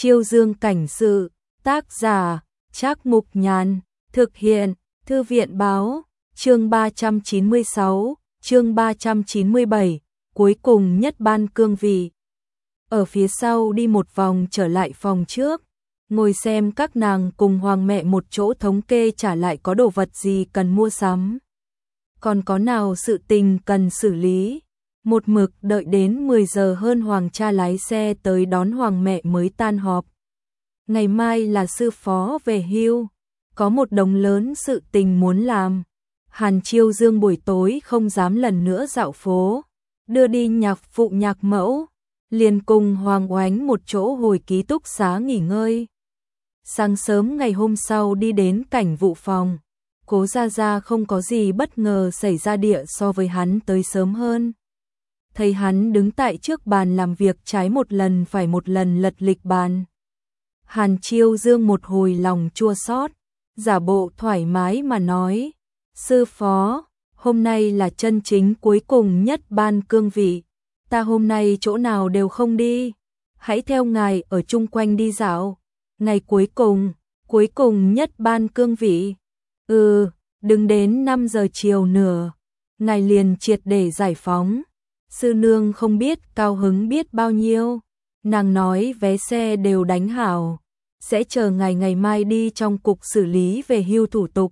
Chiêu Dương cảnh sự, tác giả, Trác Mục Nhàn, thực hiện, Thư viện báo, chương 396, chương 397, cuối cùng nhất ban cương vị. Ở phía sau đi một vòng trở lại phòng trước, ngồi xem các nàng cùng hoàng mẹ một chỗ thống kê trả lại có đồ vật gì cần mua sắm. Còn có nào sự tình cần xử lý. Một mực đợi đến 10 giờ hơn hoàng cha lái xe tới đón hoàng mẹ mới tan họp. Ngày mai là sư phó về hưu, có một đống lớn sự tình muốn làm. Hàn Chiêu Dương buổi tối không dám lần nữa dạo phố, đưa đi nhạc phụ nhạc mẫu, liền cùng Hoàng Oánh một chỗ hồi ký túc xá nghỉ ngơi. Sáng sớm ngày hôm sau đi đến cảnh vụ phòng, Cố Gia Gia không có gì bất ngờ xảy ra địa so với hắn tới sớm hơn. Thấy hắn đứng tại trước bàn làm việc trái một lần phải một lần lật lịch bàn. Hàn Chiêu Dương một hồi lòng chua xót, giả bộ thoải mái mà nói, sư phó, hôm nay là chân chính cuối cùng nhất ban cương vị, ta hôm nay chỗ nào đều không đi, hãy theo ngài ở chung quanh đi dạo, ngày cuối cùng nhất ban cương vị, đừng đến 5 giờ chiều nữa, ngài liền triệt để giải phóng. Sư nương không biết cao hứng biết bao nhiêu, nàng nói vé xe đều đánh hảo, sẽ chờ ngày mai đi trong cục xử lý về hưu thủ tục.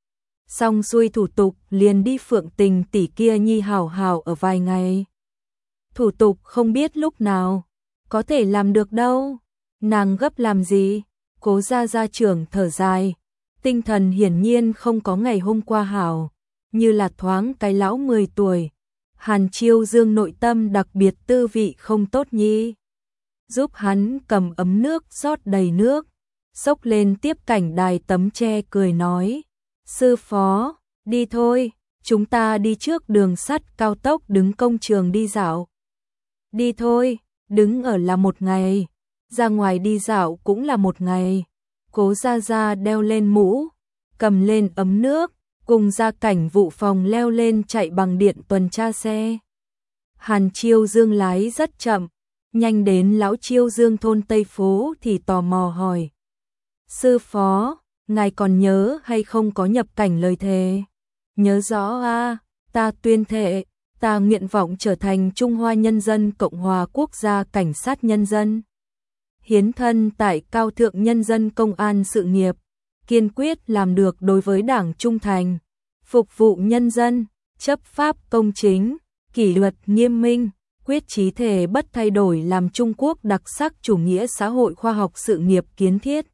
Xong xuôi thủ tục liền đi Phượng Tình tỷ kia nhi hảo hảo ở vài ngày. Thủ tục không biết lúc nào, có thể làm được đâu, nàng gấp làm gì, Cố Gia Gia trưởng thở dài, tinh thần hiển nhiên không có ngày hôm qua hảo, như là thoáng cái lão 10 tuổi. Hàn Chiêu Dương nội tâm đặc biệt tư vị không tốt nhi. Giúp hắn cầm ấm nước rót đầy nước, xốc lên tiếp cảnh đài tấm tre cười nói. Sư phó, đi thôi, chúng ta đi trước đường sắt cao tốc đứng công trường đi dạo. Đi thôi, đứng ở là một ngày, ra ngoài đi dạo cũng là một ngày. Cố Gia Gia đeo lên mũ, cầm lên ấm nước, cùng ra cảnh vụ phòng leo lên chạy bằng điện tuần tra xe. Hàn Chiêu Dương lái rất chậm, nhanh đến lão Chiêu Dương thôn Tây Phố thì tò mò hỏi. Sư phó, ngài còn nhớ hay không có nhập cảnh lời thề? Nhớ rõ a, ta tuyên thệ, ta nguyện vọng trở thành Trung Hoa Nhân dân Cộng hòa Quốc gia Cảnh sát Nhân dân. Hiến thân tại cao thượng nhân dân công an sự nghiệp, kiên quyết làm được đối với Đảng trung thành, phục vụ nhân dân, chấp pháp công chính, kỷ luật nghiêm minh, quyết chí thể bất thay đổi làm Trung Quốc đặc sắc chủ nghĩa xã hội khoa học sự nghiệp kiến thiết.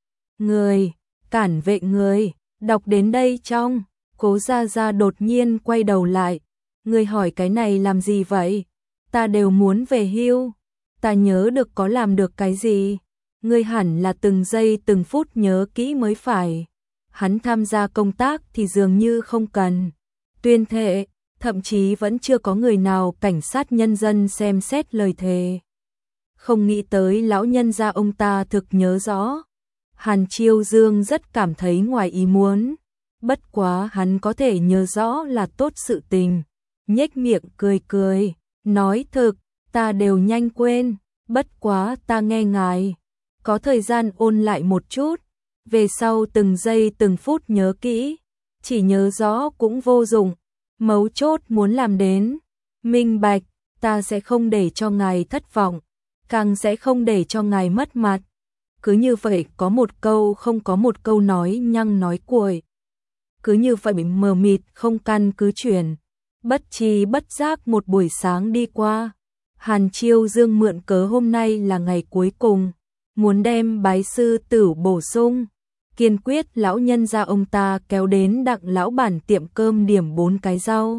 Người, cản vệ người, đọc đến đây trong, Cố Gia Gia đột nhiên quay đầu lại, người hỏi cái này làm gì vậy? Ta đều muốn về hưu, ta nhớ được có làm được cái gì? Ngươi hẳn là từng giây từng phút nhớ kỹ mới phải. Hắn tham gia công tác thì dường như không cần tuyên thệ, thậm chí vẫn chưa có người nào cảnh sát nhân dân xem xét lời thề. Không nghĩ tới lão nhân gia ông ta thực nhớ rõ. Hàn Chiêu Dương rất cảm thấy ngoài ý muốn, bất quá hắn có thể nhớ rõ là tốt sự tình, nhếch miệng cười cười, nói thực, ta đều nhanh quên, bất quá ta nghe ngài, có thời gian ôn lại một chút, về sau từng giây từng phút nhớ kỹ, chỉ nhớ rõ cũng vô dụng, mấu chốt muốn làm đến, minh bạch, ta sẽ không để cho ngài thất vọng, càng sẽ không để cho ngài mất mặt. Cứ như vậy có một câu không có một câu nói nhăng nói cuội. Cứ như vậy mờ mịt không căn cứ chuyển, bất tri bất giác một buổi sáng đi qua. Hàn Chiêu Dương mượn cớ hôm nay là ngày cuối cùng, muốn đem bái sư tử bổ sung, kiên quyết lão nhân gia ông ta kéo đến Đặng lão bản tiệm cơm điểm 4 cái rau.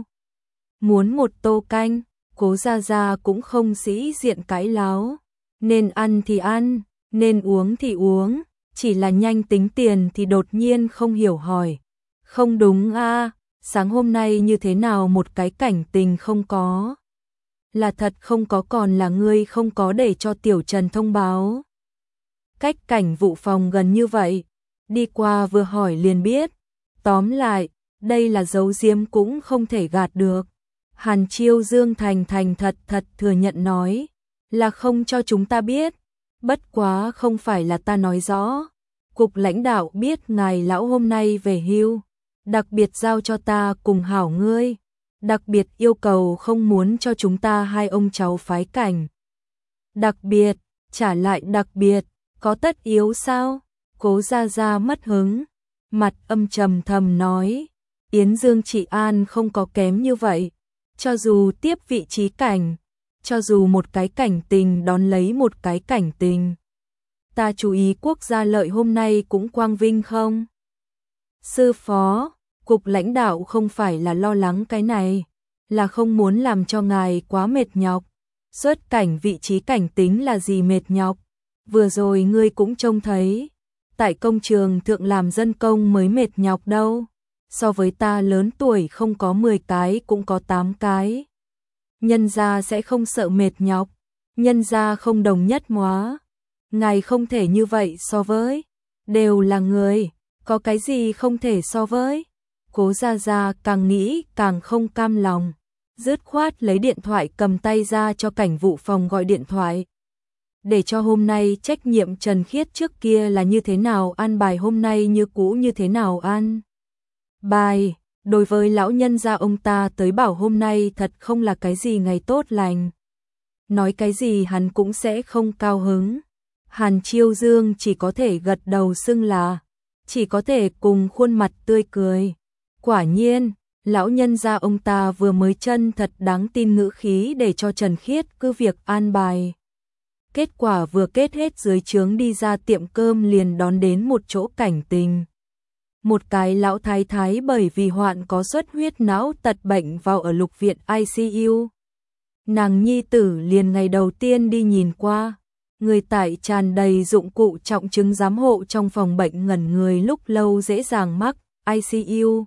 Muốn một tô canh, Cố Gia Gia cũng không sĩ diện cãi láo, nên ăn thì ăn, nên uống thì uống, chỉ là nhanh tính tiền thì đột nhiên không hiểu hỏi. Không đúng a, sáng hôm nay như thế nào một cái cảnh tình không có? Là thật không có còn là ngươi không có để cho Tiểu Trần thông báo? Cách cảnh vụ phòng gần như vậy, đi qua vừa hỏi liền biết. Tóm lại, đây là giấu giếm cũng không thể gạt được. Hàn Chiêu Dương thành thật thừa nhận nói, là không cho chúng ta biết. Bất quá không phải là ta nói rõ. Cục lãnh đạo biết ngài lão hôm nay về hưu, đặc biệt giao cho ta cùng hảo ngươi, đặc biệt yêu cầu không muốn cho chúng ta hai ông cháu phái cảnh. Đặc biệt, trả lại đặc biệt, có tất yếu sao? Cố Gia Gia mất hứng, mặt âm trầm thầm nói, Yến Dương Trị An không có kém như vậy, cho dù tiếp vị trí cảnh, cho dù một cái cảnh tình đón lấy một cái cảnh tình. Ta chú ý quốc gia lợi hôm nay cũng quang vinh không? Sư phó, cục lãnh đạo không phải là lo lắng cái này, là không muốn làm cho ngài quá mệt nhọc. Xuất cảnh vị trí cảnh tính là gì mệt nhọc? Vừa rồi ngươi cũng trông thấy, tại công trường thượng làm dân công mới mệt nhọc đâu. So với ta lớn tuổi không có 10 cái cũng có 8 cái. Nhân gia sẽ không sợ mệt nhọc, nhân gia không đồng nhất hóa. Ngài không thể như vậy so với, đều là người, có cái gì không thể so với. Cố Gia Gia càng nghĩ càng không cam lòng, dứt khoát lấy điện thoại cầm tay ra cho cảnh vụ phòng gọi điện thoại. Để cho hôm nay trách nhiệm Trần Khiết trước kia là như thế nào an bài hôm nay như cũ như thế nào an bài. Đối với lão nhân gia ông ta tới bảo hôm nay thật không là cái gì ngày tốt lành. Nói cái gì hắn cũng sẽ không cao hứng. Hàn Chiêu Dương chỉ có thể gật đầu xưng là, chỉ có thể cùng khuôn mặt tươi cười. Quả nhiên, lão nhân gia ông ta vừa mới chân thật đáng tin ngữ khí để cho Trần Khiết cứ việc an bài. Kết quả vừa kết hết dưới trướng đi ra tiệm cơm liền đón đến một chỗ cảnh tình. Một cái lão thái thái bởi vì hoạn có xuất huyết não tật bệnh vào ở lục viện ICU. Nàng nhi tử liền ngày đầu tiên đi nhìn qua, người tại tràn đầy dụng cụ trọng chứng giám hộ trong phòng bệnh ngẩn người lúc lâu dễ dàng mắc ICU.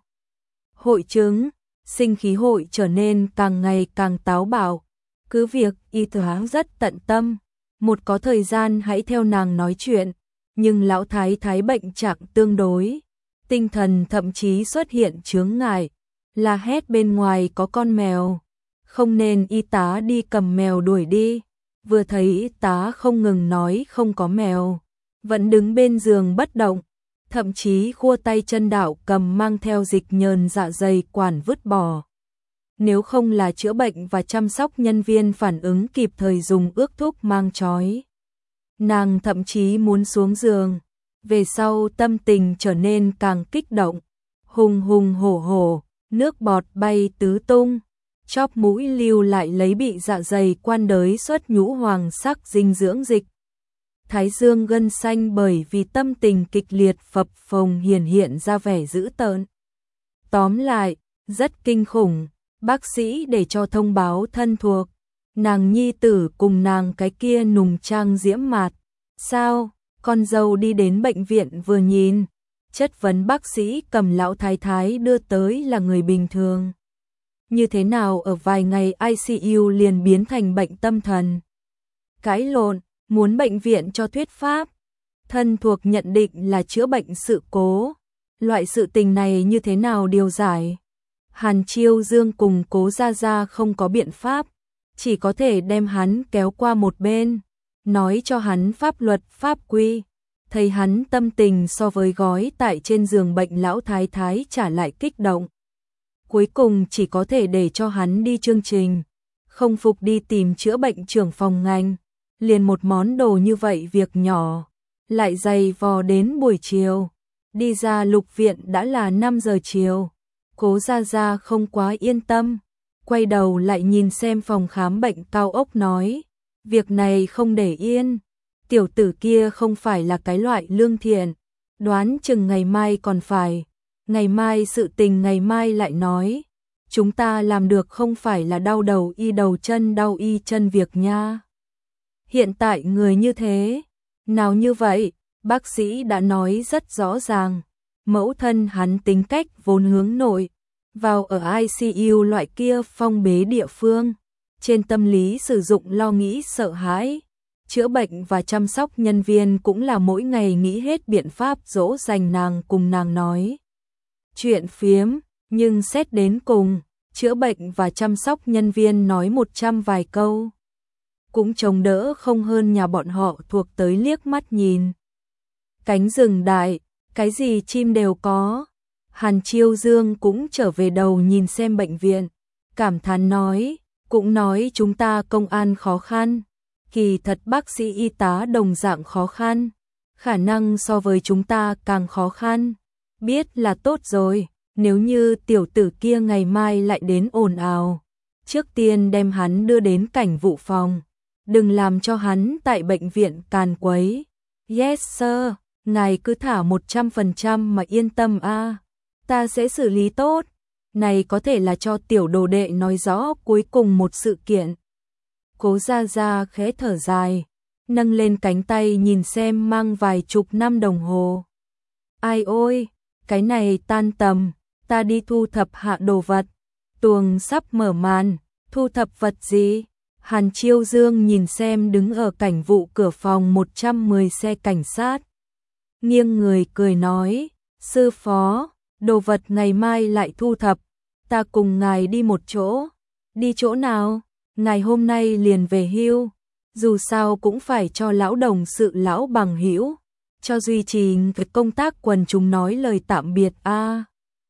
Hội chứng, sinh khí hội trở nên càng ngày càng táo bạo, cứ việc y tá rất tận tâm, một có thời gian hãy theo nàng nói chuyện, nhưng lão thái thái bệnh trạng tương đối, tinh thần thậm chí xuất hiện chướng ngại, la hét bên ngoài có con mèo, không nên y tá đi cầm mèo đuổi đi. Vừa thấy y tá không ngừng nói không có mèo, vẫn đứng bên giường bất động, thậm chí khua tay chân đảo cầm mang theo dịch nhờn dạ dày quản vứt bỏ. Nếu không là chữa bệnh và chăm sóc nhân viên phản ứng kịp thời dùng ước thuốc mang trói, nàng thậm chí muốn xuống giường. Về sau tâm tình trở nên càng kích động, hùng hùng hổ hổ, nước bọt bay tứ tung, chóp mũi lưu lại lấy bị dạ dày quan đới xuất nhũ hoàng sắc dinh dưỡng dịch. Thái dương gân xanh bởi vì tâm tình kịch liệt phập phồng hiện ra vẻ dữ tợn. Tóm lại, rất kinh khủng, bác sĩ để cho thông báo thân thuộc, nàng nhi tử cùng nàng cái kia nùng trang diễm mạt. Sao? Con dâu đi đến bệnh viện vừa nhìn, chất vấn bác sĩ cầm lão thái thái đưa tới là người bình thường. Như thế nào ở vài ngày ICU liền biến thành bệnh tâm thần? Cãi lộn, muốn bệnh viện cho thuyết pháp. Thân thuộc nhận định là chữa bệnh sự cố. Loại sự tình này như thế nào điều giải? Hàn Chiêu Dương cùng Cố Gia Gia không có biện pháp, chỉ có thể đem hắn kéo qua một bên, nói cho hắn pháp luật pháp quy. Thấy hắn tâm tình so với gói tại trên giường bệnh lão thái thái trả lại kích động. Cuối cùng chỉ có thể để cho hắn đi chương trình, không phục đi tìm chữa bệnh trưởng phòng ngành. Liền một món đồ như vậy việc nhỏ, lại dày vò đến buổi chiều. Đi ra lục viện đã là 5 giờ chiều. Cố Gia Gia không quá yên tâm, quay đầu lại nhìn xem phòng khám bệnh cao ốc nói, việc này không để yên, tiểu tử kia không phải là cái loại lương thiện, đoán chừng ngày mai còn phải, ngày mai sự tình ngày mai lại nói, chúng ta làm được không phải là đau đầu y chân việc nha. Hiện tại người như thế, nào như vậy, bác sĩ đã nói rất rõ ràng, mẫu thân hắn tính cách vốn hướng nội, vào ở ICU loại kia phong bế địa phương, trên tâm lý sử dụng lo nghĩ sợ hãi, chữa bệnh và chăm sóc nhân viên cũng là mỗi ngày nghĩ hết biện pháp dỗ dành nàng cùng nàng nói. Chuyện phiếm, nhưng xét đến cùng, chữa bệnh và chăm sóc nhân viên nói 100 vài câu. cũng chống đỡ không hơn nhà bọn họ thuộc tới liếc mắt nhìn. Cánh rừng đại, cái gì chim đều có. Hàn Chiêu Dương cũng trở về đầu nhìn xem bệnh viện, cảm thán nói, cũng nói chúng ta công an khó khăn, kỳ thật bác sĩ y tá đồng dạng khó khăn, khả năng so với chúng ta càng khó khăn, biết là tốt rồi, nếu như tiểu tử kia ngày mai lại đến ồn ào, trước tiên đem hắn đưa đến cảnh vụ phòng, đừng làm cho hắn tại bệnh viện càn quấy. Yes sir, ngài cứ thả 100% mà yên tâm a, ta sẽ xử lý tốt. Này có thể là cho tiểu đồ đệ nói rõ cuối cùng một sự kiện. Cố Gia Gia khẽ thở dài, nâng lên cánh tay nhìn xem mang vài chục năm đồng hồ. Ai ôi, cái này tan tầm, ta đi thu thập hạ đồ vật. Tuồng sắp mở màn, thu thập vật gì? Hàn Chiêu Dương nhìn xem đứng ở cảnh vụ cửa phòng 110 xe cảnh sát. Nghiêng người cười nói, sư phó, đồ vật ngày mai lại thu thập, ta cùng ngài đi một chỗ. Đi chỗ nào? Ngài hôm nay liền về hưu, dù sao cũng phải cho lão đồng sự lão bằng hữu, cho duy trì việc công tác quần chúng nói lời tạm biệt a.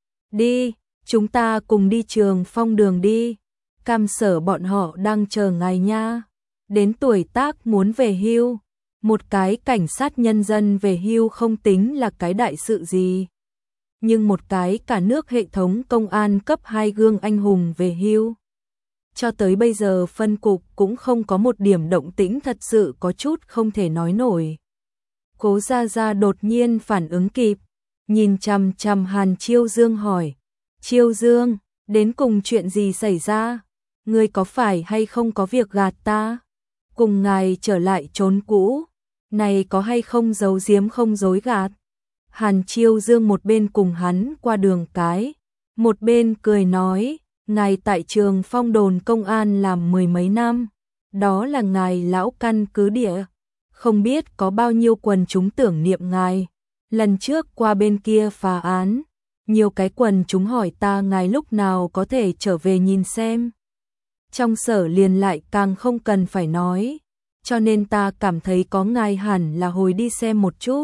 Đi, chúng ta cùng đi Trường Phong đường đi, Cam Sở bọn họ đang chờ ngài nha. Đến tuổi tác muốn về hưu, một cái cảnh sát nhân dân về hưu không tính là cái đại sự gì. Nhưng một cái cả nước hệ thống công an cấp 2 gương anh hùng về hưu. Cho tới bây giờ phân cục cũng không có một điểm động tĩnh, thật sự có chút không thể nói nổi. Cố Gia Gia đột nhiên phản ứng kịp, nhìn chằm chằm Hàn Chiêu Dương hỏi, Chiêu Dương, đến cùng chuyện gì xảy ra? Ngươi có phải hay không có việc gạt ta? Cùng ngài trở lại chốn cũ, này có hay không giấu giếm không dối gạt? Hàn Chiêu Dương một bên cùng hắn qua đường cái, một bên cười nói, ngài tại Trường Phong đồn công an làm 10 mấy năm, đó là ngài lão căn cứ địa, không biết có bao nhiêu quần chúng tưởng niệm ngài. Lần trước qua bên kia phá án, nhiều cái quần chúng hỏi ta ngài lúc nào có thể trở về nhìn xem. Trong sở liền lại càng không cần phải nói, cho nên ta cảm thấy có ngài hẳn là hồi đi xem một chút.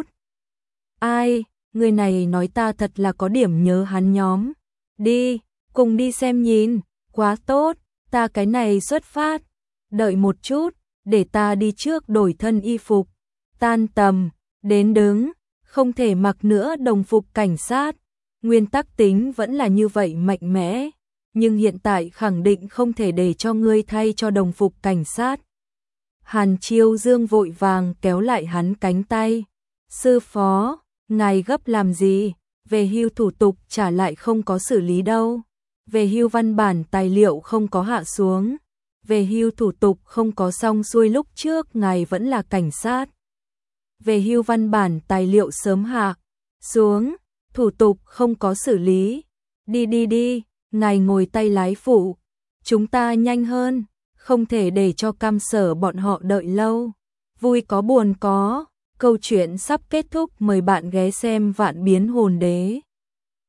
Ai, người này nói ta thật là có điểm nhớ hắn nhóm. Đi, cùng đi xem nhìn, quá tốt, ta cái này xuất phát. Đợi một chút, để ta đi trước đổi thân y phục. Tan tầm, đến đứng, không thể mặc nữa đồng phục cảnh sát. Nguyên tắc tính vẫn là như vậy mạnh mẽ, nhưng hiện tại khẳng định không thể để cho ngươi thay cho đồng phục cảnh sát. Hàn Chiêu Dương vội vàng kéo lại hắn cánh tay. Sư phó, ngài gấp làm gì? Về hưu thủ tục trả lại không có xử lý đâu. Về hưu văn bản tài liệu không có hạ xuống. Về hưu thủ tục không có xong xuôi, lúc trước ngài vẫn là cảnh sát. Về hưu văn bản tài liệu sớm hạ xuống, thủ tục không có xử lý. Đi đi đi, ngài ngồi tay lái phụ. Chúng ta nhanh hơn, không thể để cho Cam Sở bọn họ đợi lâu. Vui có buồn có, câu chuyện sắp kết thúc, mời bạn ghé xem Vạn Biến Hồn Đế.